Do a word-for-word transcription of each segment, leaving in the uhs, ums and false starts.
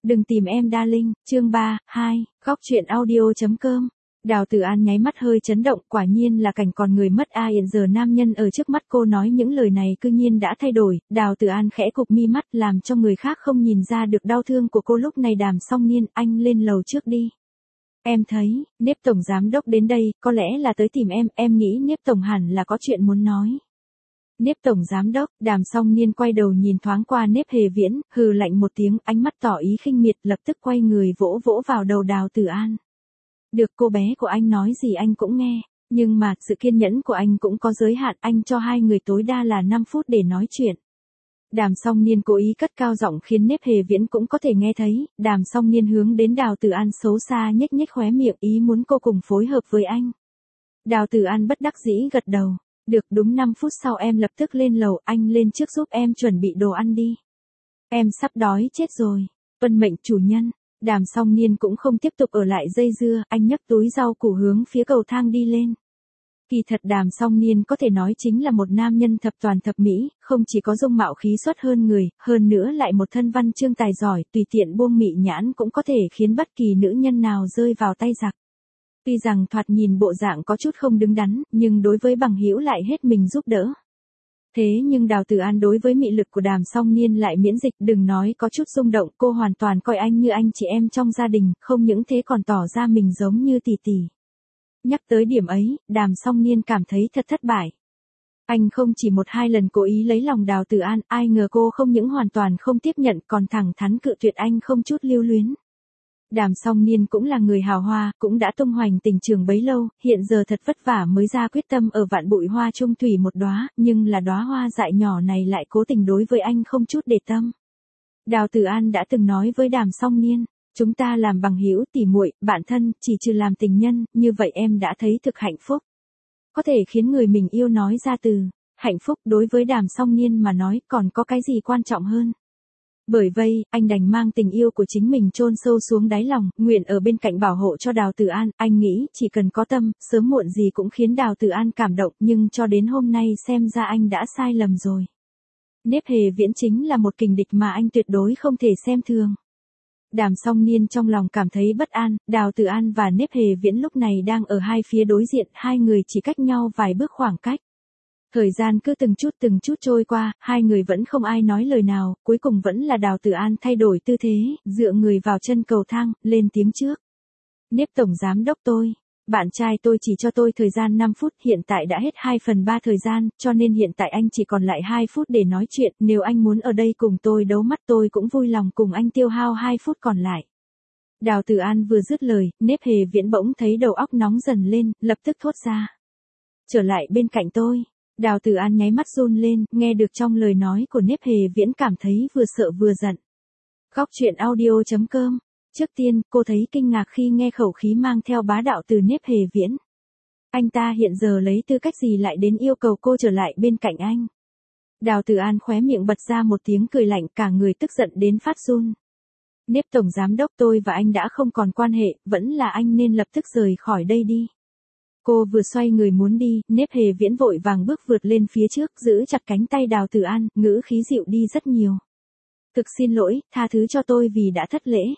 Đừng tìm em darling, chương ba, hai, góc truyện audio chấm com. Đào Tử An nháy mắt hơi chấn động, quả nhiên là cảnh còn người mất a hiện giờ nam nhân ở trước mắt cô nói những lời này cư nhiên đã thay đổi. Đào Tử An khẽ cụp mi mắt làm cho người khác không nhìn ra được đau thương của cô lúc này. Đàm Song Niên, anh lên lầu trước đi. Em thấy, Nếp tổng giám đốc đến đây, có lẽ là tới tìm em, em nghĩ Nếp tổng hẳn là có chuyện muốn nói. Nếp tổng giám đốc, Đàm Song Niên quay đầu nhìn thoáng qua Nếp Hề Viễn, hừ lạnh một tiếng, ánh mắt tỏ ý khinh miệt, lập tức quay người vỗ vỗ vào đầu Đào Tử An. Được, cô bé của anh nói gì anh cũng nghe, nhưng mà, sự kiên nhẫn của anh cũng có giới hạn, anh cho hai người tối đa là năm phút để nói chuyện. Đàm Song Niên cố ý cất cao giọng khiến Nếp Hề Viễn cũng có thể nghe thấy. Đàm Song Niên hướng đến Đào Tử An xấu xa nhếch nhếch khóe miệng, ý muốn cô cùng phối hợp với anh. Đào Tử An bất đắc dĩ gật đầu. Được, đúng năm phút sau em lập tức lên lầu, anh lên trước giúp em chuẩn bị đồ ăn đi. Em sắp đói chết rồi. Tuân mệnh chủ nhân. Đàm Song Niên cũng không tiếp tục ở lại dây dưa, anh nhấc túi rau củ hướng phía cầu thang đi lên. Kỳ thật Đàm Song Niên có thể nói chính là một nam nhân thập toàn thập mỹ, không chỉ có dung mạo khí xuất hơn người, hơn nữa lại một thân văn chương tài giỏi, tùy tiện buông mị nhãn cũng có thể khiến bất kỳ nữ nhân nào rơi vào tay giặc. Tuy rằng thoạt nhìn bộ dạng có chút không đứng đắn, nhưng đối với bằng hữu lại hết mình giúp đỡ. Thế nhưng Đào Tử An đối với mị lực của Đàm Song Niên lại miễn dịch, đừng nói có chút rung động, cô hoàn toàn coi anh như anh chị em trong gia đình, không những thế còn tỏ ra mình giống như tỷ tỷ. Nhắc tới điểm ấy, Đàm Song Niên cảm thấy thật thất bại. Anh không chỉ một hai lần cố ý lấy lòng Đào Tử An, ai ngờ cô không những hoàn toàn không tiếp nhận còn thẳng thắn cự tuyệt anh không chút lưu luyến. Đàm Song Niên cũng là người hào hoa, cũng đã tung hoành tình trường bấy lâu, hiện giờ thật vất vả mới ra quyết tâm ở vạn bụi hoa trung thủy một đóa, nhưng là đóa hoa dại nhỏ này lại cố tình đối với anh không chút để tâm. Đào Tử An đã từng nói với Đàm Song Niên, chúng ta làm bằng hữu tỉ muội, bạn thân, chỉ trừ làm tình nhân, như vậy em đã thấy thực hạnh phúc. Có thể khiến người mình yêu nói ra từ hạnh phúc đối với Đàm Song Niên mà nói còn có cái gì quan trọng hơn. Bởi vậy, anh đành mang tình yêu của chính mình chôn sâu xuống đáy lòng, nguyện ở bên cạnh bảo hộ cho Đào Tử An, anh nghĩ chỉ cần có tâm, sớm muộn gì cũng khiến Đào Tử An cảm động, nhưng cho đến hôm nay xem ra anh đã sai lầm rồi. Nếp Hề Viễn chính là một kình địch mà anh tuyệt đối không thể xem thường. Đàm Song Niên trong lòng cảm thấy bất an, Đào Tử An và Nếp Hề Viễn lúc này đang ở hai phía đối diện, hai người chỉ cách nhau vài bước khoảng cách. Thời gian cứ từng chút từng chút trôi qua, hai người vẫn không ai nói lời nào, cuối cùng vẫn là Đào Tử An thay đổi tư thế, dựa người vào chân cầu thang, lên tiếng trước. Nếp tổng giám đốc tôi, bạn trai tôi chỉ cho tôi thời gian năm phút, hiện tại đã hết hai phần ba thời gian, cho nên hiện tại anh chỉ còn lại hai phút để nói chuyện, nếu anh muốn ở đây cùng tôi đấu mắt tôi cũng vui lòng cùng anh tiêu hao hai phút còn lại. Đào Tử An vừa dứt lời, Nếp Hề Viễn bỗng thấy đầu óc nóng dần lên, lập tức thốt ra. Trở lại bên cạnh tôi. Đào Tử An nháy mắt run lên, nghe được trong lời nói của Nếp Hề Viễn cảm thấy vừa sợ vừa giận. Góc truyện audio chấm com. Trước tiên, cô thấy kinh ngạc khi nghe khẩu khí mang theo bá đạo từ Nếp Hề Viễn. Anh ta hiện giờ lấy tư cách gì lại đến yêu cầu cô trở lại bên cạnh anh? Đào Tử An khóe miệng bật ra một tiếng cười lạnh, cả người tức giận đến phát run. Nếp tổng giám đốc, tôi và anh đã không còn quan hệ, vẫn là anh nên lập tức rời khỏi đây đi. Cô vừa xoay người muốn đi, Nếp Hề Viễn vội vàng bước vượt lên phía trước, giữ chặt cánh tay Đào Tử An, ngữ khí dịu đi rất nhiều. Thực xin lỗi, tha thứ cho tôi vì đã thất lễ.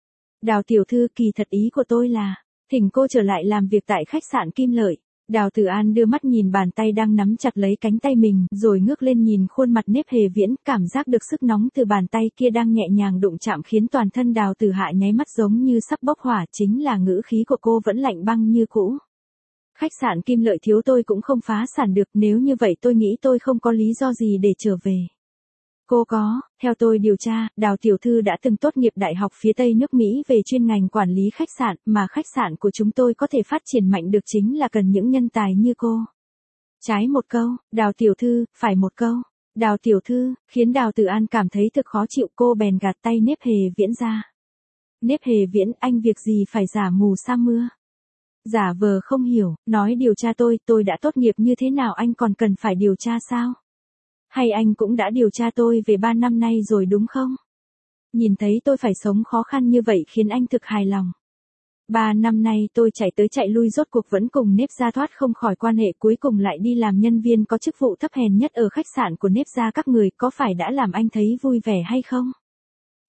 Đào tiểu thư, kỳ thật ý của tôi là, thỉnh cô trở lại làm việc tại khách sạn Kim Lợi. Đào Tử An đưa mắt nhìn bàn tay đang nắm chặt lấy cánh tay mình, rồi ngước lên nhìn khuôn mặt Nếp Hề Viễn, cảm giác được sức nóng từ bàn tay kia đang nhẹ nhàng đụng chạm khiến toàn thân Đào Tử Hạ nháy mắt giống như sắp bốc hỏa, chính là ngữ khí của cô vẫn lạnh băng như cũ. Khách sạn Kim Lợi thiếu tôi cũng không phá sản được, nếu như vậy tôi nghĩ tôi không có lý do gì để trở về. Cô có, theo tôi điều tra, Đào tiểu thư đã từng tốt nghiệp đại học phía Tây nước Mỹ về chuyên ngành quản lý khách sạn, mà khách sạn của chúng tôi có thể phát triển mạnh được chính là cần những nhân tài như cô. Trái một câu, Đào tiểu thư, phải một câu. Đào tiểu thư, khiến Đào Tử An cảm thấy thực khó chịu, cô bèn gạt tay Nếp Hề Viễn ra. Nếp Hề Viễn, anh việc gì phải giả mù sa mưa? Giả vờ không hiểu, nói điều tra tôi, tôi đã tốt nghiệp như thế nào anh còn cần phải điều tra sao? Hay anh cũng đã điều tra tôi về ba năm nay rồi đúng không? Nhìn thấy tôi phải sống khó khăn như vậy khiến anh thực hài lòng. Ba năm nay tôi chạy tới chạy lui rốt cuộc vẫn cùng Nếp gia thoát không khỏi quan hệ, cuối cùng lại đi làm nhân viên có chức vụ thấp hèn nhất ở khách sạn của Nếp gia các người, có phải đã làm anh thấy vui vẻ hay không?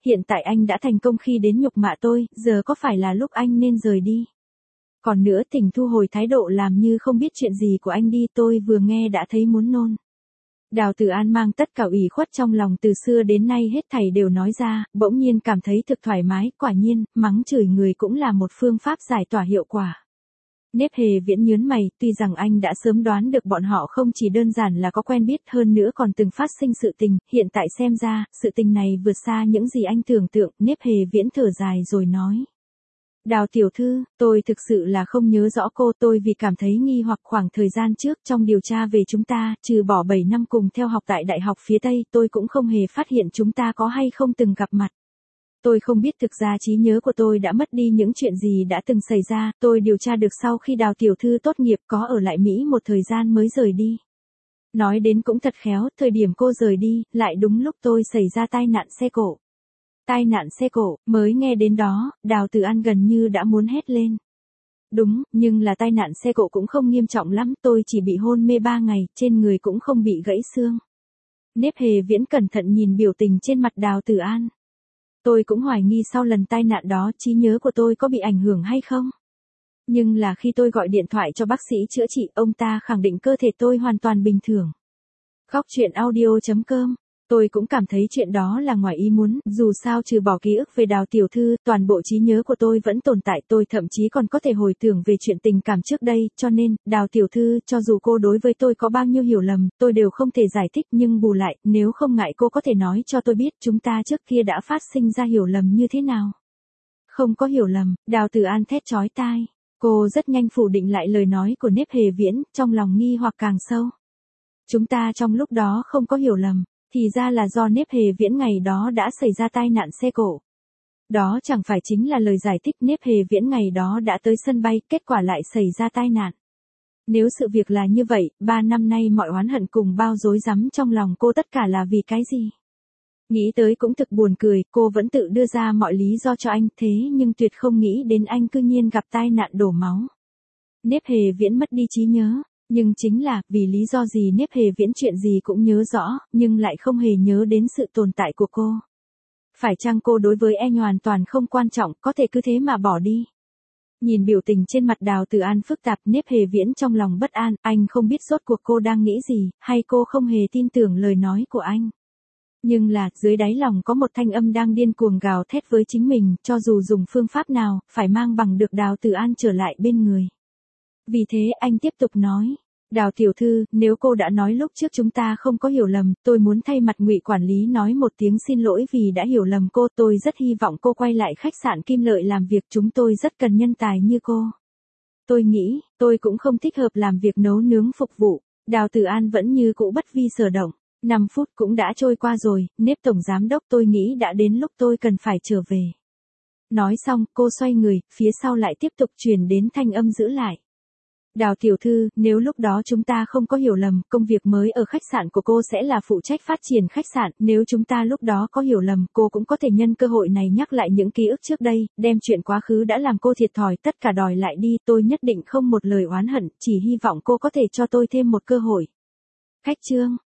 hiện tại anh đã thành công khi đến nhục mạ tôi, giờ có phải là lúc anh nên rời đi? Còn nữa, thỉnh thu hồi thái độ làm như không biết chuyện gì của anh đi, tôi vừa nghe đã thấy muốn nôn. Đào Tử An mang tất cả ủy khuất trong lòng từ xưa đến nay hết thảy đều nói ra, bỗng nhiên cảm thấy thực thoải mái, quả nhiên, mắng chửi người cũng là một phương pháp giải tỏa hiệu quả. Nếp Hề Viễn nhớn mày, tuy rằng anh đã sớm đoán được bọn họ không chỉ đơn giản là có quen biết, hơn nữa còn từng phát sinh sự tình, hiện tại xem ra, sự tình này vượt xa những gì anh tưởng tượng, Nếp Hề Viễn thở dài rồi nói. Đào tiểu thư, tôi thực sự là không nhớ rõ cô, tôi vì cảm thấy nghi hoặc khoảng thời gian trước trong điều tra về chúng ta, trừ bỏ bảy năm cùng theo học tại Đại học phía Tây, tôi cũng không hề phát hiện chúng ta có hay không từng gặp mặt. Tôi không biết thực ra trí nhớ của tôi đã mất đi những chuyện gì đã từng xảy ra, tôi điều tra được sau khi Đào tiểu thư tốt nghiệp có ở lại Mỹ một thời gian mới rời đi. Nói đến cũng thật khéo, thời điểm cô rời đi, lại đúng lúc tôi xảy ra tai nạn xe cộ. Tai nạn xe cộ, mới nghe đến đó, Đào Tử An gần như đã muốn hét lên. Đúng, nhưng là tai nạn xe cộ cũng không nghiêm trọng lắm, tôi chỉ bị hôn mê ba ngày, trên người cũng không bị gãy xương. Nếp Hề Viễn cẩn thận nhìn biểu tình trên mặt Đào Tử An. Tôi cũng hoài nghi sau lần tai nạn đó trí nhớ của tôi có bị ảnh hưởng hay không. Nhưng là khi tôi gọi điện thoại cho bác sĩ chữa trị, ông ta khẳng định cơ thể tôi hoàn toàn bình thường. Góc truyện audio chấm com. Tôi cũng cảm thấy chuyện đó là ngoài ý muốn, dù sao trừ bỏ ký ức về Đào tiểu thư, toàn bộ trí nhớ của tôi vẫn tồn tại, tôi thậm chí còn có thể hồi tưởng về chuyện tình cảm trước đây, cho nên, Đào tiểu thư, cho dù cô đối với tôi có bao nhiêu hiểu lầm, tôi đều không thể giải thích, nhưng bù lại, nếu không ngại cô có thể nói cho tôi biết chúng ta trước kia đã phát sinh ra hiểu lầm như thế nào. Không có hiểu lầm, Đào Tử An thét chói tai. Cô rất nhanh phủ định lại lời nói của Nếp Hề Viễn, trong lòng nghi hoặc càng sâu. Chúng ta trong lúc đó không có hiểu lầm. Thì ra là do Nếp Hề Viễn ngày đó đã xảy ra tai nạn xe cộ. Đó chẳng phải chính là lời giải thích, Nếp Hề Viễn ngày đó đã tới sân bay, kết quả lại xảy ra tai nạn. Nếu sự việc là như vậy, ba năm nay mọi oán hận cùng bao rối rắm trong lòng cô tất cả là vì cái gì? Nghĩ tới cũng thực buồn cười, cô vẫn tự đưa ra mọi lý do cho anh, thế nhưng tuyệt không nghĩ đến anh cư nhiên gặp tai nạn đổ máu. Nếp Hề Viễn mất đi trí nhớ. Nhưng chính là, vì lý do gì Nếp Hề Viễn chuyện gì cũng nhớ rõ, nhưng lại không hề nhớ đến sự tồn tại của cô. Phải chăng cô đối với anh hoàn toàn không quan trọng, có thể cứ thế mà bỏ đi. Nhìn biểu tình trên mặt Đào Tử An phức tạp, Nếp Hề Viễn trong lòng bất an, anh không biết rốt cuộc cô đang nghĩ gì, hay cô không hề tin tưởng lời nói của anh. Nhưng là, dưới đáy lòng có một thanh âm đang điên cuồng gào thét với chính mình, cho dù dùng phương pháp nào, phải mang bằng được Đào Tử An trở lại bên người. Vì thế anh tiếp tục nói, Đào tiểu thư, nếu cô đã nói lúc trước chúng ta không có hiểu lầm, tôi muốn thay mặt Ngụy quản lý nói một tiếng xin lỗi vì đã hiểu lầm cô, tôi rất hy vọng cô quay lại khách sạn Kim Lợi làm việc, chúng tôi rất cần nhân tài như cô. Tôi nghĩ, tôi cũng không thích hợp làm việc nấu nướng phục vụ. Đào Tử An vẫn như cũ bất vi sở động. năm phút cũng đã trôi qua rồi, Nếp tổng giám đốc, tôi nghĩ đã đến lúc tôi cần phải trở về. Nói xong, cô xoay người, phía sau lại tiếp tục truyền đến thanh âm giữ lại. Đào tiểu thư, nếu lúc đó chúng ta không có hiểu lầm, công việc mới ở khách sạn của cô sẽ là phụ trách phát triển khách sạn, nếu chúng ta lúc đó có hiểu lầm, cô cũng có thể nhân cơ hội này nhắc lại những ký ức trước đây, đem chuyện quá khứ đã làm cô thiệt thòi tất cả đòi lại đi, tôi nhất định không một lời oán hận, chỉ hy vọng cô có thể cho tôi thêm một cơ hội. Khách chương